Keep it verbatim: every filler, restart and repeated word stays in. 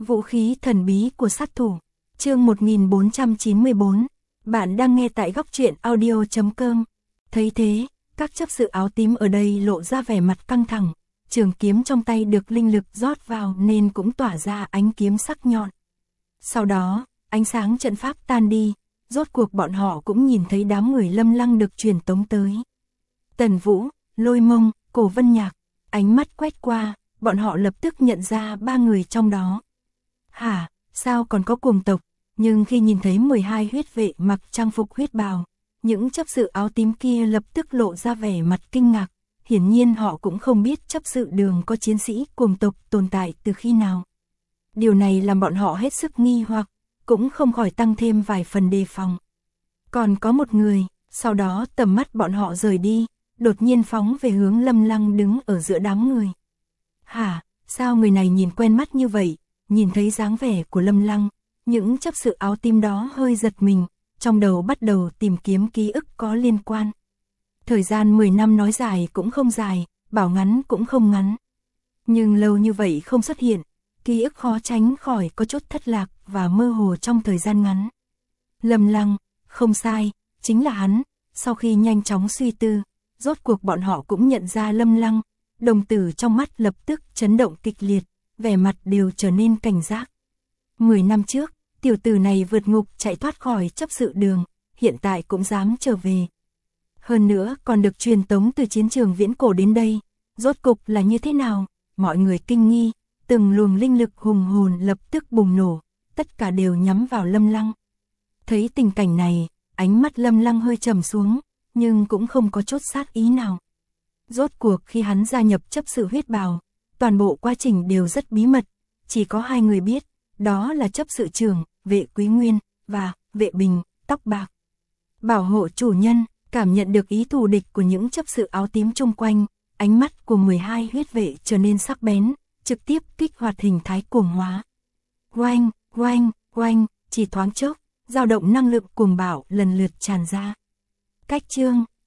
Vũ khí thần bí của sát thủ. Chương một nghìn bốn trăm chín mươi tư. Bạn đang nghe tại góc truyện audio chấm com. Thấy thế, các chấp sự áo tím ở đây lộ ra vẻ mặt căng thẳng. Trường kiếm trong tay được linh lực rót vào nên cũng tỏa ra ánh kiếm sắc nhọn. Sau đó, ánh sáng trận pháp tan đi, rốt cuộc bọn họ cũng nhìn thấy đám người Lâm Lăng được truyền tống tới. Tần Vũ, Lôi Mông, Cổ Vân Nhạc, ánh mắt quét qua, bọn họ lập tức nhận ra ba người trong đó. Hả, sao còn có cuồng tộc, nhưng khi nhìn thấy mười hai huyết vệ mặc trang phục huyết bào, những chấp sự áo tím kia lập tức lộ ra vẻ mặt kinh ngạc, hiển nhiên họ cũng không biết chấp sự Đường có chiến sĩ cuồng tộc tồn tại từ khi nào. Điều này làm bọn họ hết sức nghi hoặc, cũng không khỏi tăng thêm vài phần đề phòng. Còn có một người, sau đó tầm mắt bọn họ rời đi, đột nhiên phóng về hướng Lâm Lăng đứng ở giữa đám người. Hả, sao người này nhìn quen mắt như vậy? Nhìn thấy dáng vẻ của Lâm Lăng, những chấp sự áo tím đó hơi giật mình, trong đầu bắt đầu tìm kiếm ký ức có liên quan. Thời gian mười năm nói dài cũng không dài, bảo ngắn cũng không ngắn. Nhưng lâu như vậy không xuất hiện, ký ức khó tránh khỏi có chút thất lạc và mơ hồ trong thời gian ngắn. Lâm Lăng, không sai, chính là hắn. Sau khi nhanh chóng suy tư, rốt cuộc bọn họ cũng nhận ra Lâm Lăng, đồng tử trong mắt lập tức chấn động kịch liệt, vẻ mặt đều trở nên cảnh giác. Mười năm trước, tiểu tử này vượt ngục chạy thoát khỏi chấp sự Đường, hiện tại cũng dám trở về. Hơn nữa còn được truyền tống từ chiến trường viễn cổ đến đây, rốt cục là như thế nào? Mọi người kinh nghi, từng luồng linh lực hùng hồn lập tức bùng nổ, tất cả đều nhắm vào Lâm Lăng. Thấy tình cảnh này, ánh mắt Lâm Lăng hơi trầm xuống, nhưng cũng không có chút sát ý nào. Rốt cuộc khi hắn gia nhập chấp sự huyết bào, toàn bộ quá trình đều rất bí mật, chỉ có hai người biết, đó là chấp sự trưởng, Vệ Quý Nguyên, và Vệ Bình, tóc bạc. Bảo hộ chủ nhân, cảm nhận được ý thù địch của những chấp sự áo tím chung quanh, ánh mắt của mười hai huyết vệ trở nên sắc bén, trực tiếp kích hoạt hình thái cuồng hóa. Oanh, oanh, oanh, chỉ thoáng chốc, dao động năng lượng cuồng bạo lần lượt tràn ra. Cách chương